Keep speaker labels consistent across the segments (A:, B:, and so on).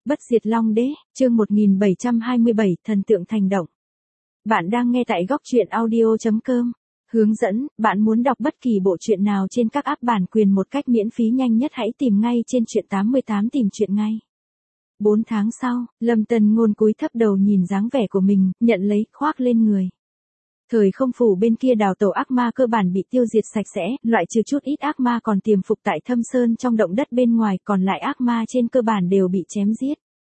A: Bất diệt Long Đế, chương 1727, thần tượng thành động. Bạn đang nghe tại góc truyện audio.com. Hướng dẫn, bạn muốn đọc bất kỳ bộ truyện nào trên các app bản quyền một cách miễn phí nhanh nhất hãy tìm ngay trên truyện 88 tìm truyện ngay. 4 tháng sau, Lâm Tân Ngôn cúi thấp đầu nhìn dáng vẻ của mình, nhận lấy, khoác lên người. Thời không phủ bên kia đào tẩu ác ma cơ bản bị tiêu diệt sạch sẽ, loại trừ chút ít ác ma còn tiềm phục tại thâm sơn trong động đất bên ngoài, còn lại ác ma trên cơ bản đều bị chém giết.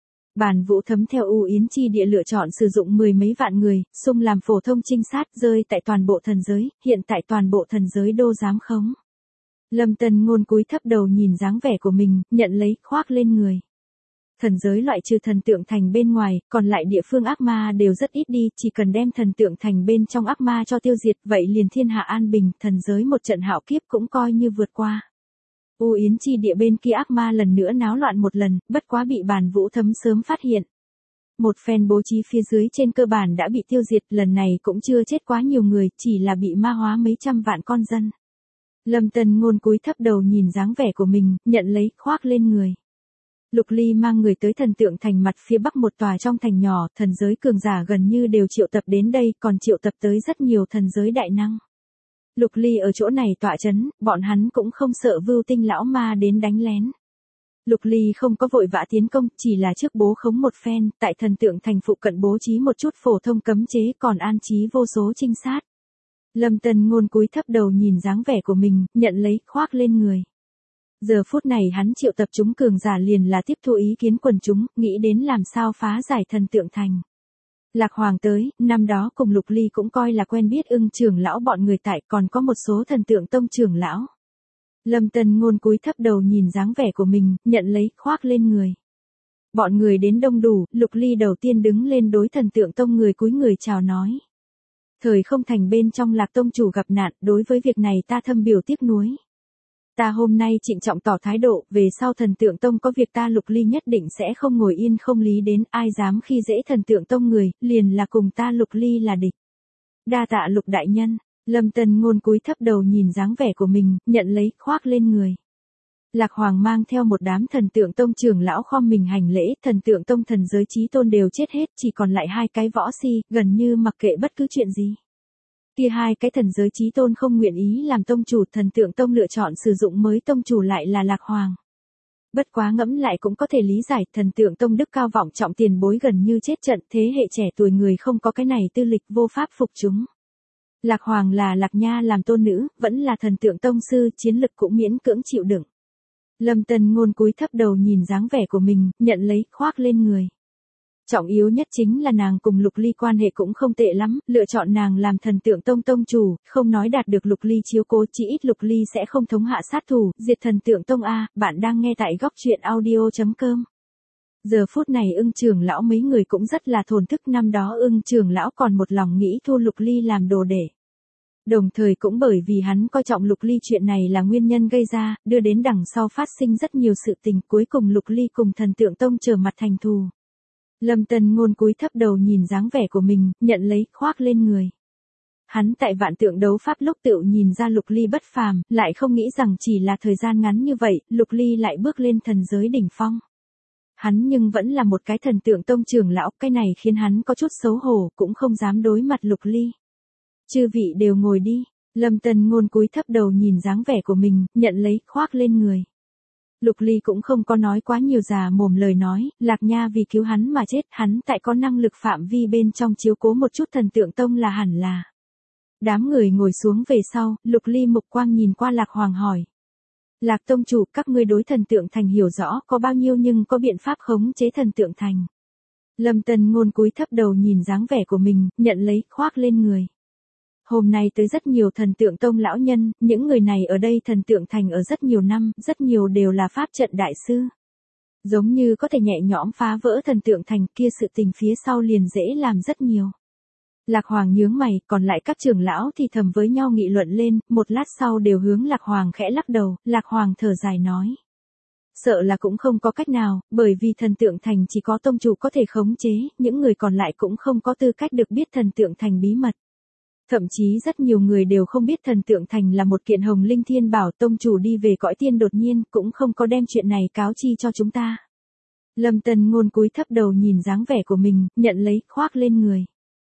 A: Bản Vũ Thấm theo U Yến Chi Địa lựa chọn sử dụng mười mấy vạn người, xung làm phổ thông trinh sát rơi tại toàn bộ thần giới, hiện tại toàn bộ thần giới đô giám khống. Lâm Tân Ngôn cúi thấp đầu nhìn dáng vẻ của mình, nhận lấy, khoác lên người. Thần giới loại trừ thần tượng thành bên ngoài, còn lại địa phương ác ma đều rất ít đi, chỉ cần đem thần tượng thành bên trong ác ma cho tiêu diệt, vậy liền thiên hạ an bình, thần giới một trận hạo kiếp cũng coi như vượt qua. U Yến Chi Địa bên kia ác ma lần nữa náo loạn một lần, bất quá bị Bản Vũ Thấm sớm phát hiện. Một phen bố trí phía dưới trên cơ bản đã bị tiêu diệt, lần này cũng chưa chết quá nhiều người, chỉ là bị ma hóa mấy trăm vạn con dân. Lâm Tân Ngôn cúi thấp đầu nhìn dáng vẻ của mình, nhận lấy, khoác lên người. Lục Ly mang người tới thần tượng thành mặt phía bắc một tòa trong thành nhỏ, thần giới cường giả gần như đều triệu tập đến đây, còn triệu tập tới rất nhiều thần giới đại năng. Lục Ly ở chỗ này tọa chấn, bọn hắn cũng không sợ Vưu Tinh lão ma đến đánh lén. Lục Ly không có vội vã tiến công, chỉ là trước bố khống một phen, tại thần tượng thành phụ cận bố trí một chút phổ thông cấm chế, còn an trí vô số trinh sát. Lâm Tân Ngôn cúi thấp đầu nhìn dáng vẻ của mình, nhận lấy, khoác lên người. Giờ phút này hắn triệu tập chúng cường giả liền là tiếp thu ý kiến quần chúng, nghĩ đến làm sao phá giải thần tượng thành. Lạc Hoàng tới, năm đó cùng Lục Ly cũng coi là quen biết Ưng trưởng lão bọn người tại, còn có một số thần tượng tông trưởng lão. Lâm Tân Ngôn cúi thấp đầu nhìn dáng vẻ của mình, nhận lấy, khoác lên người. Bọn người đến đông đủ, Lục Ly đầu tiên đứng lên đối thần tượng tông người cúi người chào nói. Thời không thành bên trong Lạc tông chủ gặp nạn, đối với việc này ta thâm biểu tiếc nuối. Ta hôm nay trịnh trọng tỏ thái độ, về sau thần tượng tông có việc ta Lục Ly nhất định sẽ không ngồi yên không lý đến, ai dám khi dễ thần tượng tông người, liền là cùng ta Lục Ly là địch. Đa tạ Lục đại nhân. Lâm Tân Ngôn cúi thấp đầu nhìn dáng vẻ của mình, nhận lấy, khoác lên người. Lạc Hoàng mang theo một đám thần tượng tông trưởng lão khom mình hành lễ, thần tượng tông thần giới chí tôn đều chết hết, chỉ còn lại hai cái võ si, gần như mặc kệ bất cứ chuyện gì. Kia hai cái thần giới chí tôn không nguyện ý làm tông chủ, thần tượng tông lựa chọn sử dụng mới tông chủ lại là Lạc Hoàng. Bất quá ngẫm lại cũng có thể lý giải, thần tượng tông đức cao vọng trọng tiền bối gần như chết trận, thế hệ trẻ tuổi người không có cái này tư lịch, vô pháp phục chúng. Lạc Hoàng là Lạc Nha làm tôn nữ, vẫn là thần tượng tông sư, chiến lực cũng miễn cưỡng chịu đựng. Lâm Tân Ngôn cúi thấp đầu nhìn dáng vẻ của mình, nhận lấy, khoác lên người. Trọng yếu nhất chính là nàng cùng Lục Ly quan hệ cũng không tệ lắm, lựa chọn nàng làm thần tượng tông tông chủ, không nói đạt được Lục Ly chiếu cố, chỉ ít Lục Ly sẽ không thống hạ sát thủ, diệt thần tượng tông a. Bạn đang nghe tại góc truyện audio.com. Giờ phút này Ưng trưởng lão mấy người cũng rất là thổn thức, năm đó Ưng trưởng lão còn một lòng nghĩ thu Lục Ly làm đồ để. Đồng thời cũng bởi vì hắn coi trọng Lục Ly, chuyện này là nguyên nhân gây ra, đưa đến đằng sau phát sinh rất nhiều sự tình, cuối cùng Lục Ly cùng thần tượng tông trở mặt thành thù. Lâm Tân Ngôn cúi thấp đầu nhìn dáng vẻ của mình, nhận lấy, khoác lên người. Hắn tại vạn tượng đấu pháp lúc tựu nhìn ra Lục Ly bất phàm, lại không nghĩ rằng chỉ là thời gian ngắn như vậy, Lục Ly lại bước lên thần giới đỉnh phong. Hắn nhưng vẫn là một cái thần tượng tông trưởng lão, cái này khiến hắn có chút xấu hổ, cũng không dám đối mặt Lục Ly. Chư vị đều ngồi đi. Lâm Tân Ngôn cúi thấp đầu nhìn dáng vẻ của mình, nhận lấy, khoác lên người. Lục Ly cũng không có nói quá nhiều già mồm lời nói, Lạc Nha vì cứu hắn mà chết, hắn tại có năng lực phạm vi bên trong chiếu cố một chút thần tượng tông là hẳn là. Đám người ngồi xuống về sau, Lục Ly mục quang nhìn qua Lạc Hoàng hỏi. Lạc tông chủ, các ngươi đối thần tượng thành hiểu rõ có bao nhiêu nhưng có biện pháp khống chế thần tượng thành. Lâm Tân Ngôn cúi thấp đầu nhìn dáng vẻ của mình, nhận lấy, khoác lên người. Hôm nay tới rất nhiều thần tượng tông lão nhân, những người này ở đây thần tượng thành ở rất nhiều năm, rất nhiều đều là pháp trận đại sư. Giống như có thể nhẹ nhõm phá vỡ thần tượng thành, kia sự tình phía sau liền dễ làm rất nhiều. Lạc Hoàng nhướng mày, còn lại các trưởng lão thì thầm với nhau nghị luận lên, một lát sau đều hướng Lạc Hoàng khẽ lắc đầu, Lạc Hoàng thở dài nói. Sợ là cũng không có cách nào, bởi vì thần tượng thành chỉ có tông chủ có thể khống chế, những người còn lại cũng không có tư cách được biết thần tượng thành bí mật. Thậm chí rất nhiều người đều không biết thần tượng thành là một kiện hồng linh thiên bảo, tông chủ đi về cõi tiên đột nhiên, cũng không có đem chuyện này cáo chi cho chúng ta. Lâm Tân Ngôn cúi thấp đầu nhìn dáng vẻ của mình, nhận lấy, khoác lên người.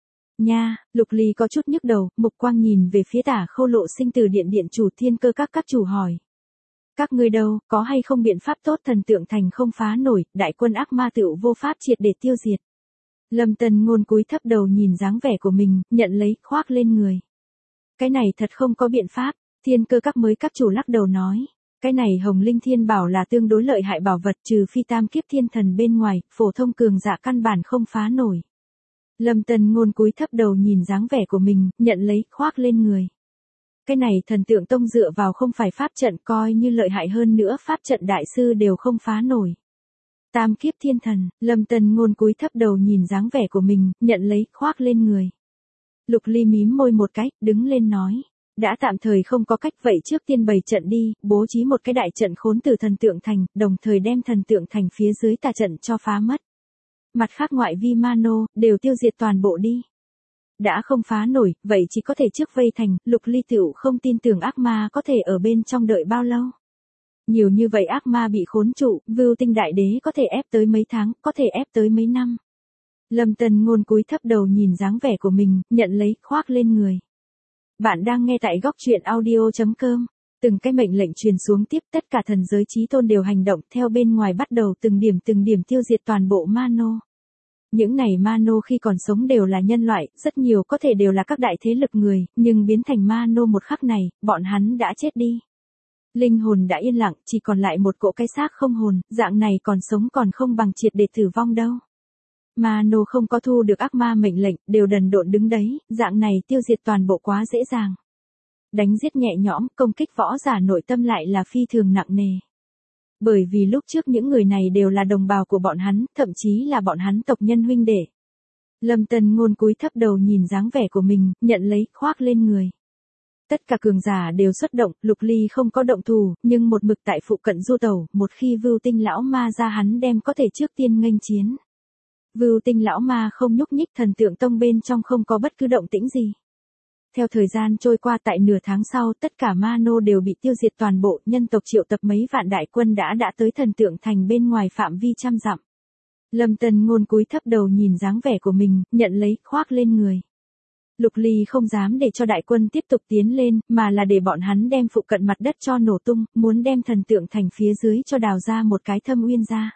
A: Nha, Lục Ly có chút nhức đầu, mục quang nhìn về phía Tả Khâu Lộ Sinh từ điện điện chủ Thiên Cơ các chủ hỏi. Các ngươi đâu, có hay không biện pháp tốt thần tượng thành không phá nổi, đại quân ác ma tựu vô pháp triệt để tiêu diệt. Lâm Tân Ngôn cúi thấp đầu nhìn dáng vẻ của mình, nhận lấy, khoác lên người. Cái này thật không có biện pháp, Thiên Cơ các mới các chủ lắc đầu nói. Cái này Hồng Linh Thiên Bảo là tương đối lợi hại bảo vật, trừ phi tam kiếp thiên thần bên ngoài, phổ thông cường giả căn bản không phá nổi. Lâm Tân Ngôn cúi thấp đầu nhìn dáng vẻ của mình, nhận lấy, khoác lên người. Cái này thần tượng tông dựa vào không phải pháp trận, coi như lợi hại hơn nữa pháp trận đại sư đều không phá nổi. Tam kiếp thiên thần, Lâm Tân Ngôn cúi thấp đầu nhìn dáng vẻ của mình, nhận lấy, khoác lên người. Lục Ly mím môi một cái, đứng lên nói. Đã tạm thời không có cách vậy trước tiên bày trận đi, bố trí một cái đại trận khốn từ thần tượng thành, đồng thời đem thần tượng thành phía dưới tà trận cho phá mất. Mặt khác ngoại vi Mano, đều tiêu diệt toàn bộ đi. Đã không phá nổi, vậy chỉ có thể trước vây thành, Lục Ly tựu không tin tưởng ác ma có thể ở bên trong đợi bao lâu. Nhiều như vậy ác ma bị khốn trụ, Vưu Tinh Đại Đế có thể ép tới mấy tháng, có thể ép tới mấy năm. Lâm Tân Ngôn cúi thấp đầu nhìn dáng vẻ của mình, nhận lấy, khoác lên người. Bạn đang nghe tại góc truyện audio.com. Từng cái mệnh lệnh truyền xuống tiếp, tất cả thần giới chí tôn đều hành động theo bên ngoài, bắt đầu từng điểm tiêu diệt toàn bộ Mano. Những này Mano khi còn sống đều là nhân loại, rất nhiều có thể đều là các đại thế lực người, nhưng biến thành Mano một khắc này, bọn hắn đã chết đi. Linh hồn đã yên lặng, chỉ còn lại một cỗ cái xác không hồn, dạng này còn sống còn không bằng triệt để tử vong đâu. Mano không có thu được ác ma mệnh lệnh, đều đần độn đứng đấy, dạng này tiêu diệt toàn bộ quá dễ dàng. Đánh giết nhẹ nhõm, công kích võ giả nội tâm lại là phi thường nặng nề. Bởi vì lúc trước những người này đều là đồng bào của bọn hắn, thậm chí là bọn hắn tộc nhân huynh đệ. Lâm Tân Ngôn cúi thấp đầu nhìn dáng vẻ của mình, nhận lấy, khoác lên người. Tất cả cường giả đều xuất động, Lục Ly không có động thủ, nhưng một mực tại phụ cận du tẩu, một khi Vưu Tinh lão ma ra hắn đem có thể trước tiên nghênh chiến. Vưu Tinh lão ma không nhúc nhích, thần tượng tông bên trong không có bất cứ động tĩnh gì. Theo thời gian trôi qua, tại nửa tháng sau, tất cả Mano đều bị tiêu diệt toàn bộ, nhân tộc triệu tập mấy vạn đại quân đã tới thần tượng thành bên ngoài phạm vi trăm dặm. Lâm Tân Ngôn cúi thấp đầu nhìn dáng vẻ của mình, nhận lấy, khoác lên người. Lục Ly không dám để cho đại quân tiếp tục tiến lên, mà là để bọn hắn đem phụ cận mặt đất cho nổ tung, muốn đem thần tượng thành phía dưới cho đào ra một cái thâm uyên ra.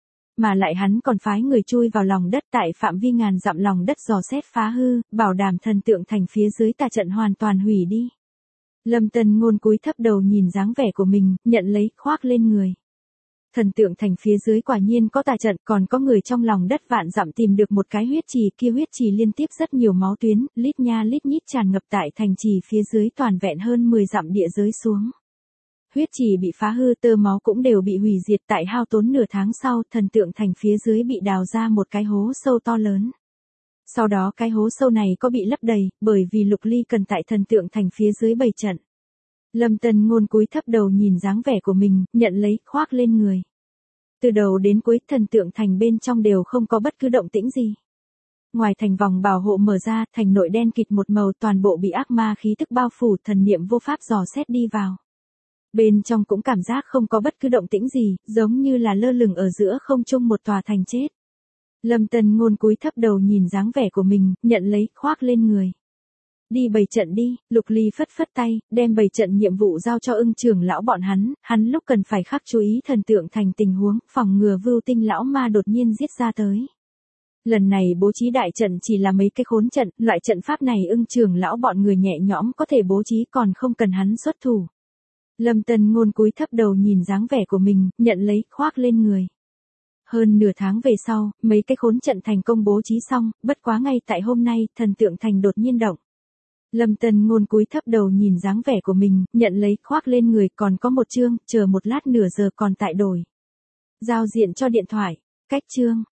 A: Mà lại hắn còn phái người chui vào lòng đất tại phạm vi ngàn dặm lòng đất dò xét phá hư, bảo đảm thần tượng thành phía dưới tà trận hoàn toàn hủy đi. Lâm Tân Ngôn cúi thấp đầu nhìn dáng vẻ của mình, nhận lấy, khoác lên người. Thần tượng thành phía dưới quả nhiên có tà trận, còn có người trong lòng đất vạn dặm tìm được một cái huyết trì, kia huyết trì liên tiếp rất nhiều máu tuyến, lít nha lít nhít tràn ngập tại thành trì phía dưới, toàn vẹn hơn 10 dặm địa giới xuống. Huyết trì bị phá hư, tơ máu cũng đều bị hủy diệt, tại hao tốn nửa tháng sau, thần tượng thành phía dưới bị đào ra một cái hố sâu to lớn. Sau đó cái hố sâu này có bị lấp đầy, bởi vì Lục Ly cần tại thần tượng thành phía dưới bày trận. Lâm Tân Ngôn cúi thấp đầu nhìn dáng vẻ của mình, nhận lấy, khoác lên người. Từ đầu đến cuối, thần tượng thành bên trong đều không có bất cứ động tĩnh gì. Ngoài thành vòng bảo hộ mở ra, thành nội đen kịt một màu, toàn bộ bị ác ma khí tức bao phủ, thần niệm vô pháp dò xét đi vào. Bên trong cũng cảm giác không có bất cứ động tĩnh gì, giống như là lơ lửng ở giữa không trung một tòa thành chết. Lâm Tân Ngôn cúi thấp đầu nhìn dáng vẻ của mình, nhận lấy, khoác lên người. Đi bày trận đi, Lục Ly phất phất tay, đem bày trận nhiệm vụ giao cho Ưng trưởng lão bọn hắn lúc cần phải khắc chú ý thần tượng thành tình huống, phòng ngừa Vưu Tinh lão ma đột nhiên giết ra tới. Lần này bố trí đại trận chỉ là mấy cái khốn trận, loại trận pháp này Ưng trưởng lão bọn người nhẹ nhõm có thể bố trí, còn không cần hắn xuất thủ. Lâm Tân Ngôn cúi thấp đầu nhìn dáng vẻ của mình, nhận lấy, khoác lên người. Hơn nửa tháng về sau, mấy cái khốn trận thành công bố trí xong, bất quá ngay tại hôm nay, thần tượng thành đột nhiên động. Lâm Tân Ngôn cúi thấp đầu nhìn dáng vẻ của mình, nhận lấy, khoác lên người, còn có một chương, chờ một lát nửa giờ còn tại đổi. Giao diện cho điện thoại, cách chương.